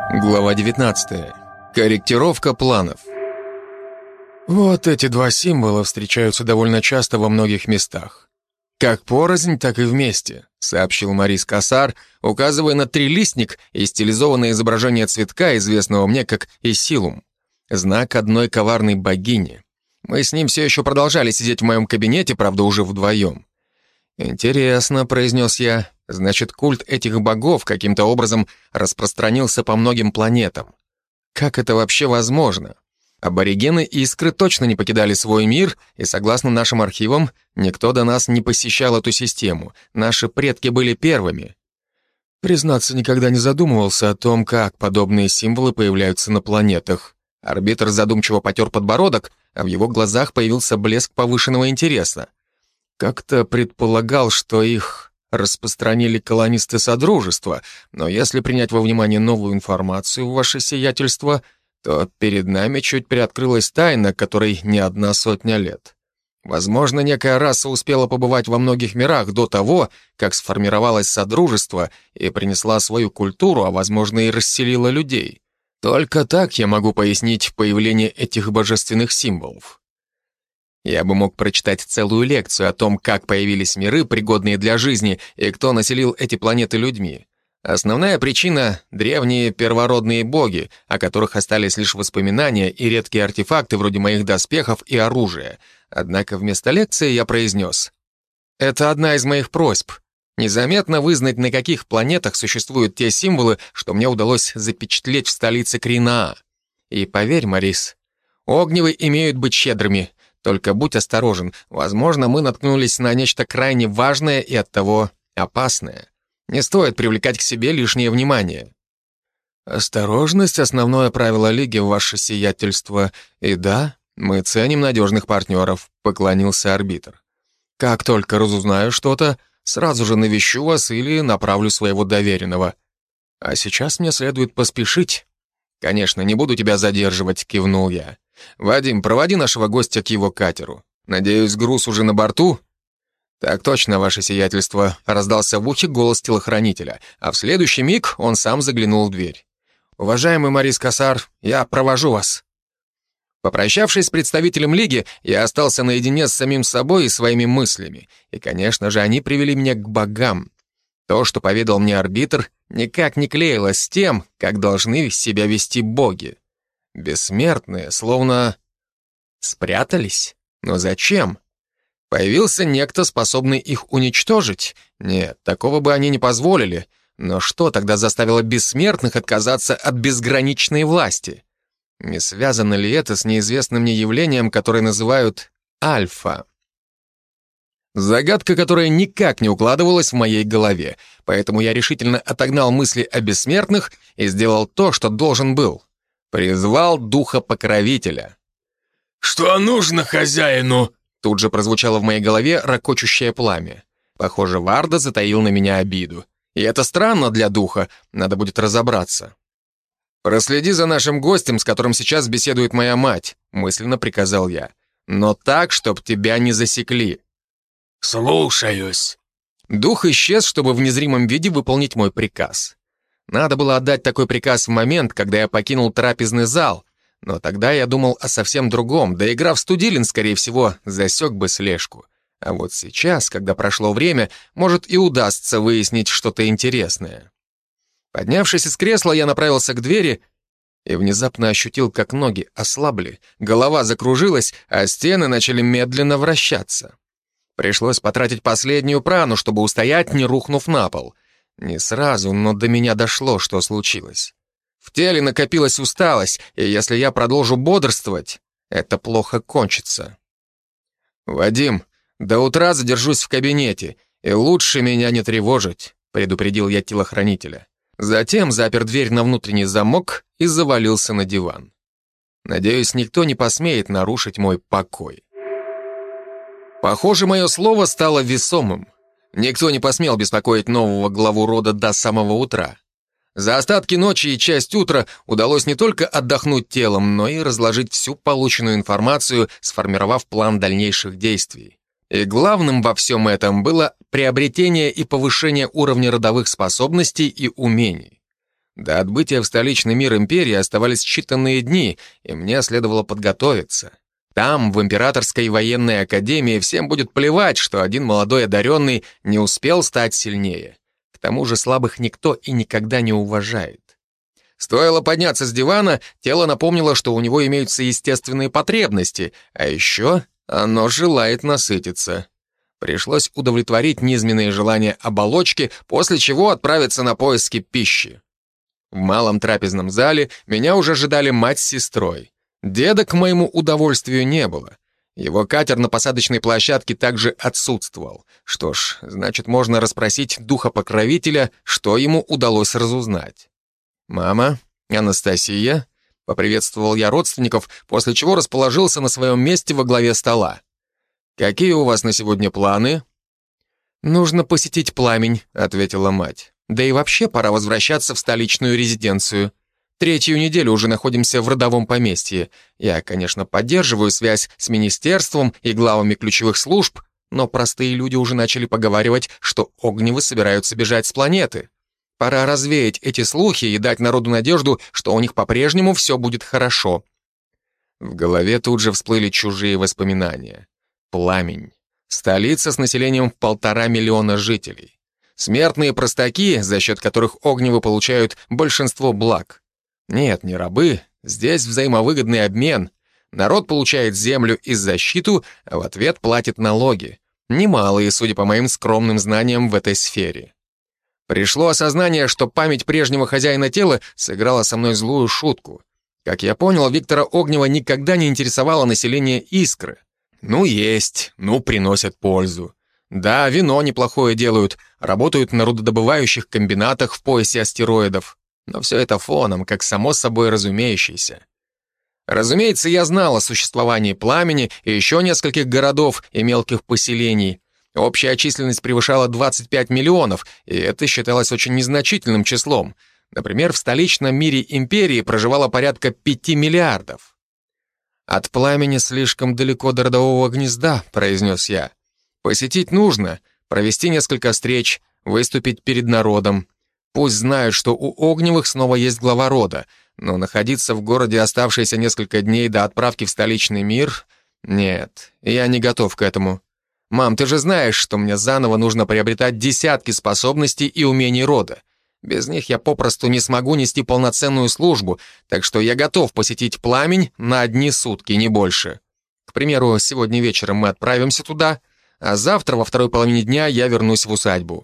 Глава 19. Корректировка планов. Вот эти два символа встречаются довольно часто во многих местах. Как порознь, так и вместе, сообщил Морис Кассар, указывая на трилистник и стилизованное изображение цветка, известного мне как Исилум. Знак одной коварной богини. Мы с ним все еще продолжали сидеть в моем кабинете, правда, уже вдвоем. «Интересно», — произнес я, — «значит, культ этих богов каким-то образом распространился по многим планетам. Как это вообще возможно? Аборигены Искры точно не покидали свой мир, и, согласно нашим архивам, никто до нас не посещал эту систему. Наши предки были первыми». Признаться, никогда не задумывался о том, как подобные символы появляются на планетах. Арбитр задумчиво потер подбородок, а в его глазах появился блеск повышенного интереса. Как-то предполагал, что их распространили колонисты Содружества, но если принять во внимание новую информацию, ваше сиятельство, то перед нами чуть приоткрылась тайна, которой не одна сотня лет. Возможно, некая раса успела побывать во многих мирах до того, как сформировалось Содружество и принесла свою культуру, а возможно и расселила людей. Только так я могу пояснить появление этих божественных символов. Я бы мог прочитать целую лекцию о том, как появились миры, пригодные для жизни, и кто населил эти планеты людьми. Основная причина — древние первородные боги, о которых остались лишь воспоминания и редкие артефакты вроде моих доспехов и оружия. Однако вместо лекции я произнес: «Это одна из моих просьб. Незаметно вызнать, на каких планетах существуют те символы, что мне удалось запечатлеть в столице Кринаа. И поверь, Морис, огневы имеют быть щедрыми. Только будь осторожен, возможно, мы наткнулись на нечто крайне важное и оттого опасное. Не стоит привлекать к себе лишнее внимание». «Осторожность — основное правило Лиги, ваше сиятельство. И да, мы ценим надежных партнеров», — поклонился арбитр. «Как только разузнаю что-то, сразу же навещу вас или направлю своего доверенного. А сейчас мне следует поспешить». «Конечно, не буду тебя задерживать», — кивнул я. «Вадим, проводи нашего гостя к его катеру. Надеюсь, груз уже на борту?» «Так точно, ваше сиятельство», — раздался в ухе голос телохранителя, а в следующий миг он сам заглянул в дверь. «Уважаемый Морис Кассар, я провожу вас». Попрощавшись с представителем Лиги, я остался наедине с самим собой и своими мыслями. И, конечно же, они привели меня к богам. То, что поведал мне арбитр, никак не клеилось с тем, как должны себя вести боги. Бессмертные, словно спрятались. Но зачем? Появился некто, способный их уничтожить? Нет, такого бы они не позволили. Но что тогда заставило бессмертных отказаться от безграничной власти? Не связано ли это с неизвестным мне явлением, которое называют альфа? Загадка, которая никак не укладывалась в моей голове, поэтому я решительно отогнал мысли о бессмертных и сделал то, что должен был. Призвал духа-покровителя. «Что нужно хозяину?» Тут же прозвучало в моей голове ракочущее пламя. Похоже, Варда затаил на меня обиду. И это странно для духа, надо будет разобраться. «Проследи за нашим гостем, с которым сейчас беседует моя мать», мысленно приказал я. «Но так, чтоб тебя не засекли». «Слушаюсь». Дух исчез, чтобы в незримом виде выполнить мой приказ. Надо было отдать такой приказ в момент, когда я покинул трапезный зал, но тогда я думал о совсем другом, да и граф Студилин, скорее всего, засек бы слежку. А вот сейчас, когда прошло время, может и удастся выяснить что-то интересное. Поднявшись из кресла, я направился к двери и внезапно ощутил, как ноги ослабли, голова закружилась, а стены начали медленно вращаться. Пришлось потратить последнюю прану, чтобы устоять, не рухнув на пол. Не сразу, но до меня дошло, что случилось. В теле накопилась усталость, и если я продолжу бодрствовать, это плохо кончится. «Вадим, до утра задержусь в кабинете, и лучше меня не тревожить», предупредил я телохранителя. Затем запер дверь на внутренний замок и завалился на диван. Надеюсь, никто не посмеет нарушить мой покой. Похоже, мое слово стало весомым. Никто не посмел беспокоить нового главу рода до самого утра. За остатки ночи и часть утра удалось не только отдохнуть телом, но и разложить всю полученную информацию, сформировав план дальнейших действий. И главным во всем этом было приобретение и повышение уровня родовых способностей и умений. До отбытия в столичный мир империи оставались считанные дни, и мне следовало подготовиться. Там, в Императорской военной академии, всем будет плевать, что один молодой одаренный не успел стать сильнее. К тому же слабых никто и никогда не уважает. Стоило подняться с дивана, тело напомнило, что у него имеются естественные потребности, а еще оно желает насытиться. Пришлось удовлетворить низменные желания оболочки, после чего отправиться на поиски пищи. В малом трапезном зале меня уже ожидали мать с сестрой. Деда, к моему удовольствию, не было. Его катер на посадочной площадке также отсутствовал. Что ж, значит, можно расспросить духа-покровителя, что ему удалось разузнать. «Мама, Анастасия», — поприветствовал я родственников, после чего расположился на своем месте во главе стола. «Какие у вас на сегодня планы?» «Нужно посетить Пламень», — ответила мать. «Да и вообще пора возвращаться в столичную резиденцию. 3-ю неделю уже находимся в родовом поместье. Я, конечно, поддерживаю связь с министерством и главами ключевых служб, но простые люди уже начали поговаривать, что Огневы собираются бежать с планеты. Пора развеять эти слухи и дать народу надежду, что у них по-прежнему все будет хорошо». В голове тут же всплыли чужие воспоминания. Пламень. Столица с населением в 1,5 миллиона жителей. Смертные простаки, за счет которых Огневы получают большинство благ. Нет, не рабы, здесь взаимовыгодный обмен. Народ получает землю и защиту, а в ответ платит налоги. Немалые, судя по моим скромным знаниям в этой сфере. Пришло осознание, что память прежнего хозяина тела сыграла со мной злую шутку. Как я понял, Виктора Огнева никогда не интересовало население Искры. Ну, есть, ну, приносят пользу. Да, вино неплохое делают, работают на рудодобывающих комбинатах в поясе астероидов. Но все это фоном, как само собой разумеющееся. Разумеется, я знал о существовании Пламени и еще нескольких городов и мелких поселений. Общая численность превышала 25 миллионов, и это считалось очень незначительным числом. Например, в столичном мире империи проживало порядка 5 миллиардов. «От Пламени слишком далеко до родового гнезда», — произнес я. «Посетить нужно, провести несколько встреч, выступить перед народом. Пусть знают, что у Огневых снова есть глава рода, но находиться в городе оставшиеся несколько дней до отправки в столичный мир... Нет, я не готов к этому. Мам, ты же знаешь, что мне заново нужно приобретать десятки способностей и умений рода. Без них я попросту не смогу нести полноценную службу, так что я готов посетить Пламень на одни сутки, не больше. К примеру, сегодня вечером мы отправимся туда, а завтра во второй половине дня я вернусь в усадьбу».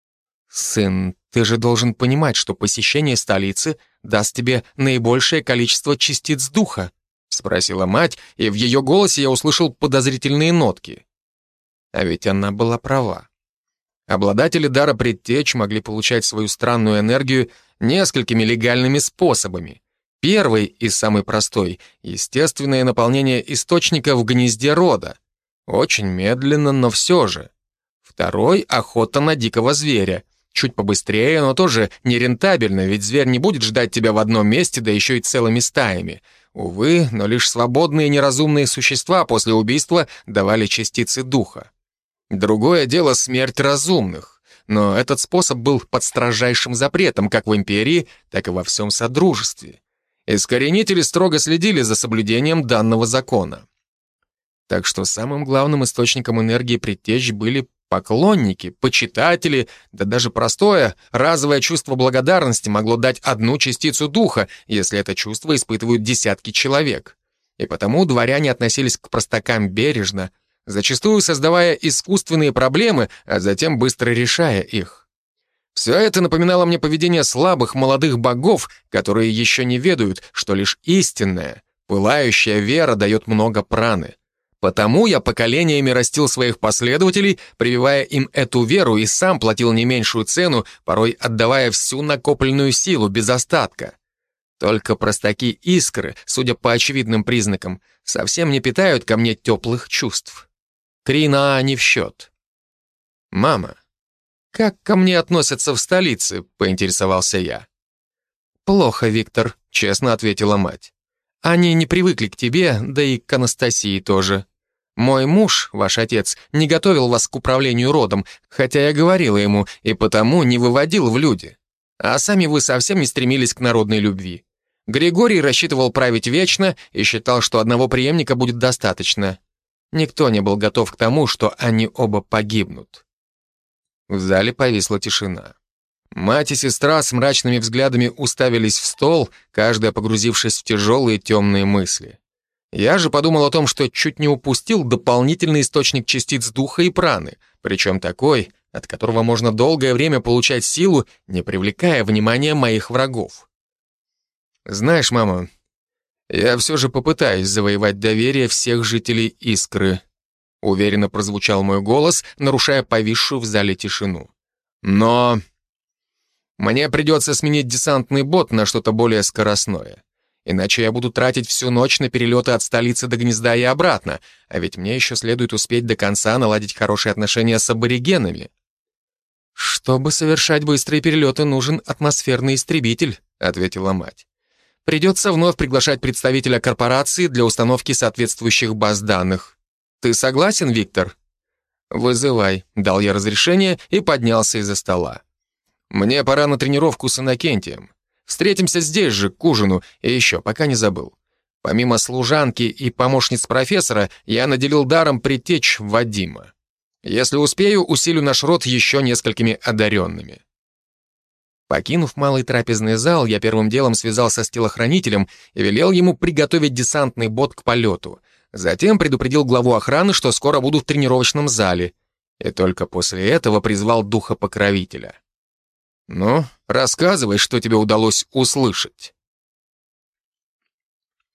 «Сын, ты же должен понимать, что посещение столицы даст тебе наибольшее количество частиц духа», — спросила мать, и в ее голосе я услышал подозрительные нотки. А ведь она была права. Обладатели дара предтеч могли получать свою странную энергию несколькими легальными способами. Первый и самый простой — естественное наполнение источника в гнезде рода. Очень медленно, но все же. Второй — охота на дикого зверя. Чуть побыстрее, но тоже нерентабельно, ведь зверь не будет ждать тебя в одном месте, да еще и целыми стаями. Увы, но лишь свободные неразумные существа после убийства давали частицы духа. Другое дело — смерть разумных. Но этот способ был под строжайшим запретом как в империи, так и во всем Содружестве. Искоренители строго следили за соблюдением данного закона. Так что самым главным источником энергии предтеч были поклонники, почитатели, да даже простое, разовое чувство благодарности могло дать одну частицу духа, если это чувство испытывают десятки человек. И потому дворяне относились к простакам бережно, зачастую создавая искусственные проблемы, а затем быстро решая их. Все это напоминало мне поведение слабых молодых богов, которые еще не ведают, что лишь истинная, пылающая вера дает много праны. Потому я поколениями растил своих последователей, прививая им эту веру, и сам платил не меньшую цену, порой отдавая всю накопленную силу без остатка. Только простаки Искры, судя по очевидным признакам, совсем не питают ко мне теплых чувств. Крина не в счет. «Мама, как ко мне относятся в столице?» — поинтересовался я. «Плохо, Виктор», — честно ответила мать. «Они не привыкли к тебе, да и к Анастасии тоже. Мой муж, ваш отец, не готовил вас к управлению родом, хотя я говорила ему, и потому не выводил в люди. А сами вы совсем не стремились к народной любви. Григорий рассчитывал править вечно и считал, что одного преемника будет достаточно. Никто не был готов к тому, что они оба погибнут. В зале повисла тишина. Мать и сестра с мрачными взглядами уставились в стол, каждая погрузившись в тяжелые темные мысли. Я же подумал о том, что чуть не упустил дополнительный источник частиц духа и праны, причем такой, от которого можно долгое время получать силу, не привлекая внимания моих врагов. Знаешь, мама, я все же попытаюсь завоевать доверие всех жителей Искры. Уверенно прозвучал мой голос, нарушая повисшую в зале тишину. Но мне придется сменить десантный бот на что-то более скоростное. Иначе я буду тратить всю ночь на перелеты от столицы до гнезда и обратно, а ведь мне еще следует успеть до конца наладить хорошие отношения с аборигенами. «Чтобы совершать быстрые перелеты, нужен атмосферный истребитель», — ответила мать. «Придется вновь приглашать представителя корпорации для установки соответствующих баз данных. Ты согласен, Виктор?» «Вызывай», — дал я разрешение и поднялся из-за стола. «Мне пора на тренировку с Иннокентием. Встретимся здесь же, к ужину, и еще, пока не забыл. Помимо служанки и помощниц профессора, я наделил даром предтечь Вадима. Если успею, усилю наш род еще несколькими одаренными». Покинув малый трапезный зал, я первым делом связался с телохранителем и велел ему приготовить десантный бот к полету. Затем предупредил главу охраны, что скоро буду в тренировочном зале, и только после этого призвал духа покровителя. «Ну, рассказывай, что тебе удалось услышать».